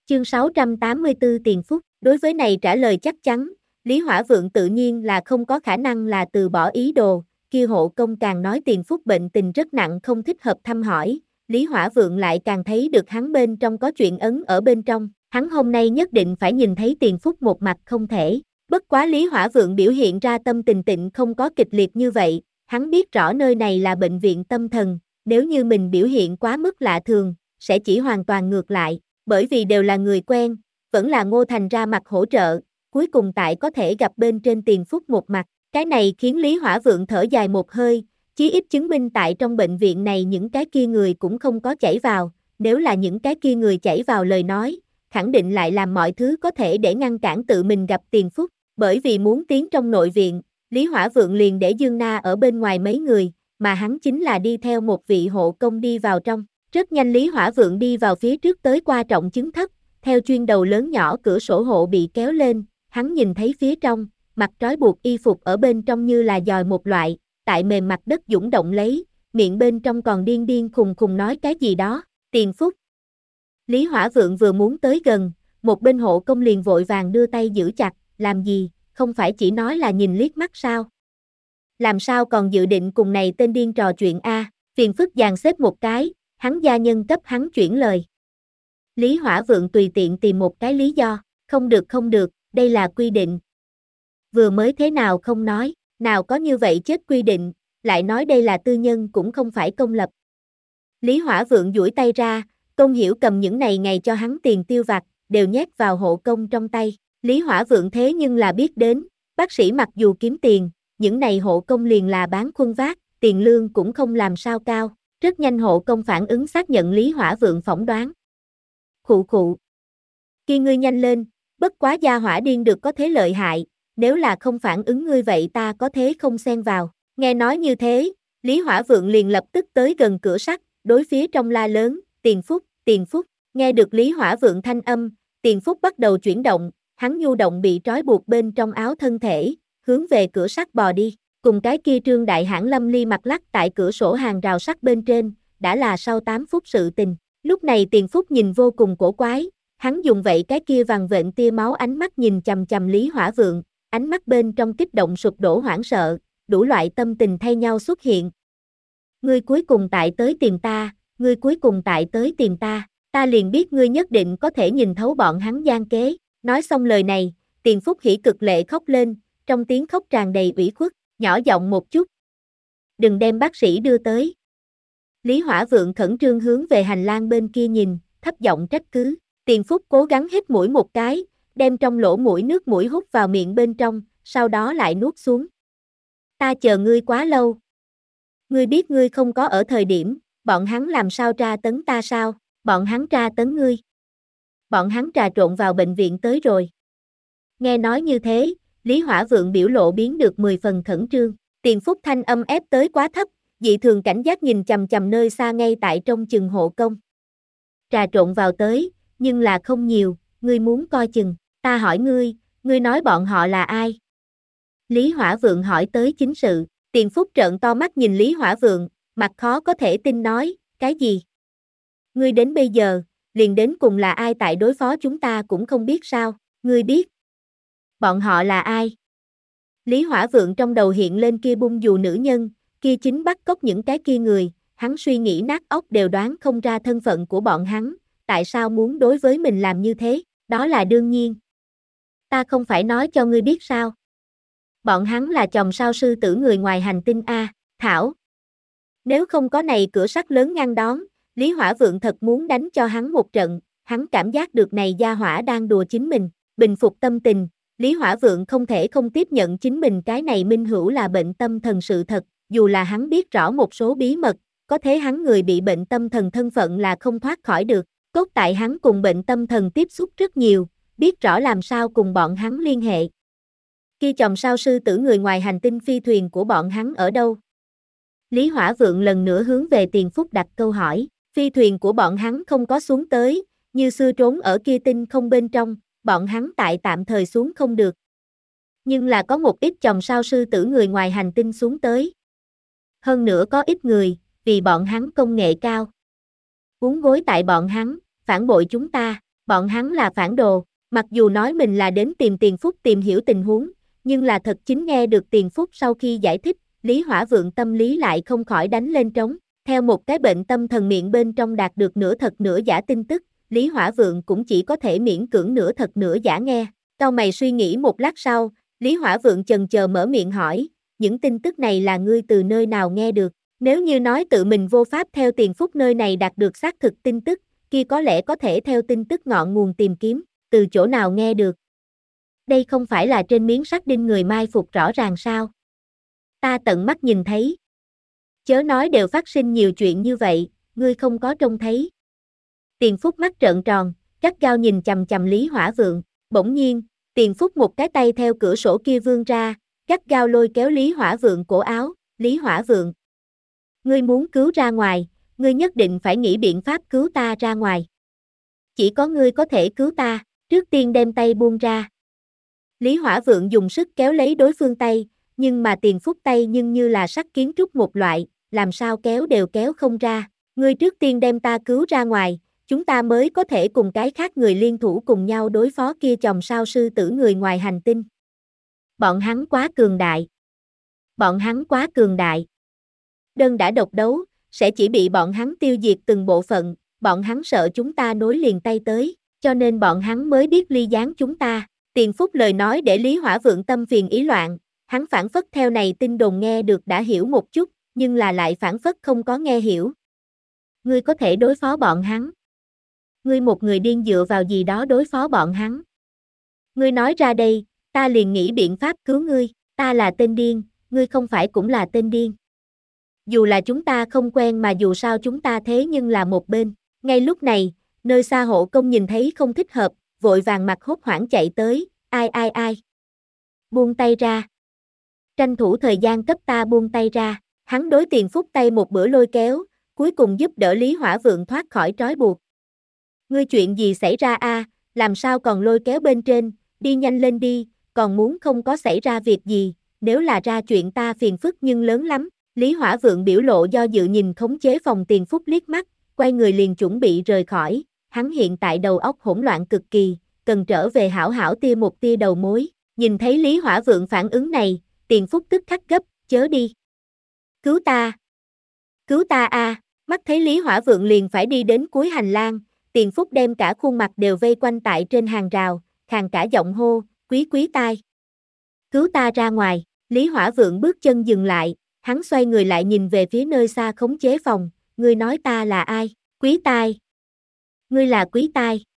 Chương 684 tiền phúc. Đối với này trả lời chắc chắn, Lý Hỏa Vượng tự nhiên là không có khả năng là từ bỏ ý đồ, kia hộ công càng nói tiền phúc bệnh tình rất nặng không thích hợp thăm hỏi, Lý Hỏa Vượng lại càng thấy được hắn bên trong có chuyện ấn ở bên trong, hắn hôm nay nhất định phải nhìn thấy tiền phúc một mặt không thể. Bất quá Lý Hỏa Vượng biểu hiện ra tâm tình tịnh không có kịch liệt như vậy, hắn biết rõ nơi này là bệnh viện tâm thần, nếu như mình biểu hiện quá mức lạ thường, sẽ chỉ hoàn toàn ngược lại, bởi vì đều là người quen, vẫn là Ngô Thành ra mặt hỗ trợ, cuối cùng tại có thể gặp bên trên tiền phúc một mặt, cái này khiến Lý Hỏa Vượng thở dài một hơi, chí ít chứng minh tại trong bệnh viện này những cái kia người cũng không có chảy vào, nếu là những cái kia người chảy vào lời nói, khẳng định lại làm mọi thứ có thể để ngăn cản tự mình gặp tiền phúc, bởi vì muốn tiến trong nội viện, Lý Hỏa Vượng liền để Dương Na ở bên ngoài mấy người, mà hắn chính là đi theo một vị hộ công đi vào trong. Rất nhanh Lý Hỏa Vượng đi vào phía trước tới qua trọng chứng thất, theo chuyên đầu lớn nhỏ cửa sổ hộ bị kéo lên, hắn nhìn thấy phía trong, mặt trói buộc y phục ở bên trong như là dòi một loại, tại mềm mặt đất dũng động lấy, miệng bên trong còn điên điên khùng khùng nói cái gì đó, tiền phúc. Lý Hỏa Vượng vừa muốn tới gần, một bên hộ công liền vội vàng đưa tay giữ chặt, làm gì, không phải chỉ nói là nhìn liếc mắt sao? Làm sao còn dự định cùng này tên điên trò chuyện a? Phiền phức dàn xếp một cái, hắn gia nhân cấp hắn chuyển lời. Lý Hỏa Vượng tùy tiện tìm một cái lý do, không được, đây là quy định. Vừa mới thế nào không nói, nào có như vậy chết quy định, lại nói đây là tư nhân cũng không phải công lập. Lý Hỏa Vượng duỗi tay ra, Công Hiểu cầm những này ngày cho hắn tiền tiêu vặt, đều nhét vào hộ công trong tay. Lý Hỏa Vượng thế nhưng là biết đến, bác sĩ mặc dù kiếm tiền, những này hộ công liền là bán khuân vác, tiền lương cũng không làm sao cao. Rất nhanh hộ công phản ứng xác nhận Lý Hỏa Vượng phỏng đoán. Khụ. Kia ngươi nhanh lên, bất quá gia hỏa điên được có thế lợi hại, nếu là không phản ứng ngươi vậy ta có thế không xen vào. Nghe nói như thế, Lý Hỏa Vượng liền lập tức tới gần cửa sắt, đối phía trong la lớn, tiền phúc, nghe được Lý Hỏa Vượng thanh âm, tiền phúc bắt đầu chuyển động, hắn nhu động bị trói buộc bên trong áo thân thể, hướng về cửa sắt bò đi. Cùng cái kia Trương Đại Hãn Lâm Ly mặt lắc tại cửa sổ hàng rào sắt bên trên, đã là sau 8 phút sự tình. Lúc này tiền phúc nhìn vô cùng cổ quái, hắn dùng vậy cái kia vằn vện tia máu ánh mắt nhìn chằm chằm Lý Hỏa Vượng, ánh mắt bên trong kích động sụp đổ hoảng sợ, đủ loại tâm tình thay nhau xuất hiện. Ngươi cuối cùng tại tới tìm ta, ta liền biết ngươi nhất định có thể nhìn thấu bọn hắn gian kế. Nói xong lời này, tiền phúc hỉ cực lệ khóc lên, trong tiếng khóc tràn đầy ủy khuất. Nhỏ giọng một chút. Đừng đem bác sĩ đưa tới. Lý Hỏa Vượng khẩn trương hướng về hành lang bên kia nhìn, thấp giọng trách cứ. Tiền phúc cố gắng hít mũi một cái, đem trong lỗ mũi nước mũi hút vào miệng bên trong, sau đó lại nuốt xuống. Ta chờ ngươi quá lâu. Ngươi biết ngươi không có ở thời điểm, bọn hắn làm sao tra tấn ta sao? Bọn hắn tra tấn ngươi. Bọn hắn trà trộn vào bệnh viện tới rồi. Nghe nói như thế, Lý Hỏa Vượng biểu lộ biến được 10 phần khẩn trương, tiền phúc thanh âm ép tới quá thấp, dị thường cảnh giác nhìn chằm chằm nơi xa ngay tại trong chừng hộ công. Trà trộn vào tới, nhưng là không nhiều, ngươi muốn coi chừng, ta hỏi ngươi nói bọn họ là ai? Lý Hỏa Vượng hỏi tới chính sự, tiền phúc trợn to mắt nhìn Lý Hỏa Vượng, mặt khó có thể tin nói, cái gì? Ngươi đến bây giờ, liền đến cùng là ai tại đối phó chúng ta cũng không biết sao, ngươi biết. Bọn họ là ai? Lý Hỏa Vượng trong đầu hiện lên kia bung dù nữ nhân, kia chính bắt cóc những cái kia người, hắn suy nghĩ nát óc đều đoán không ra thân phận của bọn hắn, tại sao muốn đối với mình làm như thế, đó là đương nhiên. Ta không phải nói cho ngươi biết sao? Bọn hắn là chòm sao sư tử người ngoài hành tinh A, Thảo. Nếu không có này cửa sắt lớn ngăn đón, Lý Hỏa Vượng thật muốn đánh cho hắn một trận, hắn cảm giác được này gia hỏa đang đùa chính mình, bình phục tâm tình. Lý Hỏa Vượng không thể không tiếp nhận chính mình cái này minh hữu là bệnh tâm thần sự thật, dù là hắn biết rõ một số bí mật, có thế hắn người bị bệnh tâm thần thân phận là không thoát khỏi được, cốt tại hắn cùng bệnh tâm thần tiếp xúc rất nhiều, biết rõ làm sao cùng bọn hắn liên hệ. Kia chòm sao sư tử người ngoài hành tinh phi thuyền của bọn hắn ở đâu? Lý Hỏa Vượng lần nữa hướng về tiền phúc đặt câu hỏi, phi thuyền của bọn hắn không có xuống tới, như xưa trốn ở kia tinh không bên trong. Bọn hắn tại tạm thời xuống không được. Nhưng là có một ít chòm sao sư tử người ngoài hành tinh xuống tới. Hơn nữa có ít người, vì bọn hắn công nghệ cao. Uốn gối tại bọn hắn, phản bội chúng ta, Bọn hắn là phản đồ, mặc dù nói mình là đến tìm Tiền Phúc tìm hiểu tình huống, nhưng là thật chính nghe được Tiền Phúc sau khi giải thích, Lý Hỏa Vượng tâm lý lại không khỏi đánh lên trống. Theo một cái bệnh tâm thần miệng bên trong đạt được nửa thật nửa giả tin tức, Lý Hỏa Vượng cũng chỉ có thể miễn cưỡng nửa thật nửa giả nghe. Cau mày suy nghĩ một lát sau, Lý Hỏa Vượng chần chờ mở miệng hỏi, những tin tức này là ngươi từ nơi nào nghe được? Nếu như nói tự mình vô pháp theo Tiền Phúc nơi này đạt được xác thực tin tức, kia có lẽ có thể theo tin tức ngọn nguồn tìm kiếm, từ chỗ nào nghe được. Đây không phải là trên miếng sắt đinh người mai phục rõ ràng sao? Ta tận mắt nhìn thấy. Chớ nói đều phát sinh nhiều chuyện như vậy, ngươi không có trông thấy. Tiền Phúc mắt trợn tròn, gắt gao nhìn chằm chằm Lý Hỏa Vượng, bỗng nhiên, Tiền Phúc một cái tay theo cửa sổ kia vươn ra, gắt gao lôi kéo Lý Hỏa Vượng cổ áo, Lý Hỏa Vượng. Ngươi muốn cứu ra ngoài, ngươi nhất định phải nghĩ biện pháp cứu ta ra ngoài. Chỉ có ngươi có thể cứu ta, trước tiên đem tay buông ra. Lý Hỏa Vượng dùng sức kéo lấy đối phương tay, nhưng mà Tiền Phúc tay nhưng như là sắt kiến trúc một loại, làm sao kéo đều kéo không ra. Ngươi trước tiên đem ta cứu ra ngoài, chúng ta mới có thể cùng cái khác người liên thủ cùng nhau đối phó kia chòm sao sư tử người ngoài hành tinh. Bọn hắn quá cường đại. Bọn hắn quá cường đại. Đơn đã độc đấu, sẽ chỉ bị bọn hắn tiêu diệt từng bộ phận, bọn hắn sợ chúng ta nối liền tay tới, cho nên bọn hắn mới biết ly gián chúng ta. Tiền Phúc lời nói để Lý Hỏa Vượng tâm phiền ý loạn, hắn phản phất theo này tin đồn nghe được đã hiểu một chút, nhưng là lại phản phất không có nghe hiểu. Ngươi có thể đối phó bọn hắn. Ngươi một người điên dựa vào gì đó đối phó bọn hắn. Ngươi nói ra đây, ta liền nghĩ biện pháp cứu ngươi, ta là tên điên, ngươi không phải cũng là tên điên. Dù là chúng ta không quen mà dù sao chúng ta thế nhưng là một bên. Ngay lúc này, nơi xa hộ công nhìn thấy không thích hợp, vội vàng mặt hốt hoảng chạy tới, ai. Buông tay ra. Tranh thủ thời gian cấp ta buông tay ra, hắn đối Tiền Phúc tay một bữa lôi kéo, cuối cùng giúp đỡ Lý Hỏa Vượng thoát khỏi trói buộc. Ngươi chuyện gì xảy ra a? Làm sao còn lôi kéo bên trên, đi nhanh lên đi, còn muốn không có xảy ra việc gì, nếu là ra chuyện ta phiền phức nhưng lớn lắm. Lý Hỏa Vượng biểu lộ do dự nhìn khống chế phòng Tiền Phúc liếc mắt, quay người liền chuẩn bị rời khỏi, hắn hiện tại đầu óc hỗn loạn cực kỳ, cần trở về hảo hảo tia một tia đầu mối. Nhìn thấy Lý Hỏa Vượng phản ứng này, Tiền Phúc tức khắc gấp, chớ đi. Cứu ta. Cứu ta a! Mắt thấy Lý Hỏa Vượng liền phải đi đến cuối hành lang, Tiền Phúc đem cả khuôn mặt đều vây quanh tại trên hàng rào, khàn cả giọng hô, quý tai. Cứu ta ra ngoài, Lý Hỏa Vượng bước chân dừng lại, hắn xoay người lại nhìn về phía nơi xa khống chế phòng, ngươi nói ta là ai? Quý tai. Ngươi là Quý tai.